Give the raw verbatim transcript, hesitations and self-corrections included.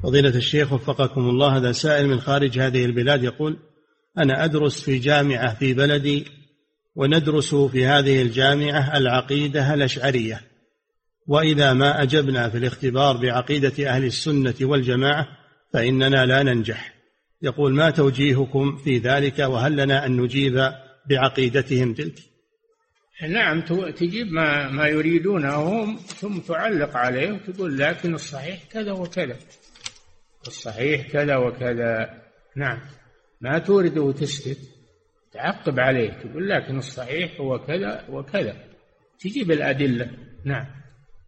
فضيلة الشيخ وفقكم الله، هذا سائل من خارج هذه البلاد يقول: أنا أدرس في جامعة في بلدي، وندرس في هذه الجامعة العقيدة الأشعرية، وإذا ما أجبنا في الاختبار بعقيدة أهل السنة والجماعة فإننا لا ننجح. يقول: ما توجيهكم في ذلك، وهل لنا أن نجيب بعقيدتهم تلك؟ نعم، تجيب ما, ما يريدونه هم، ثم تعلق عليه وتقول: لكن الصحيح كذا وكذا، الصحيح كذا وكذا. نعم، ما تورد وتسكت، تعقب عليه، تقول: لكن الصحيح هو كذا وكذا، تجيب الأدلة. نعم.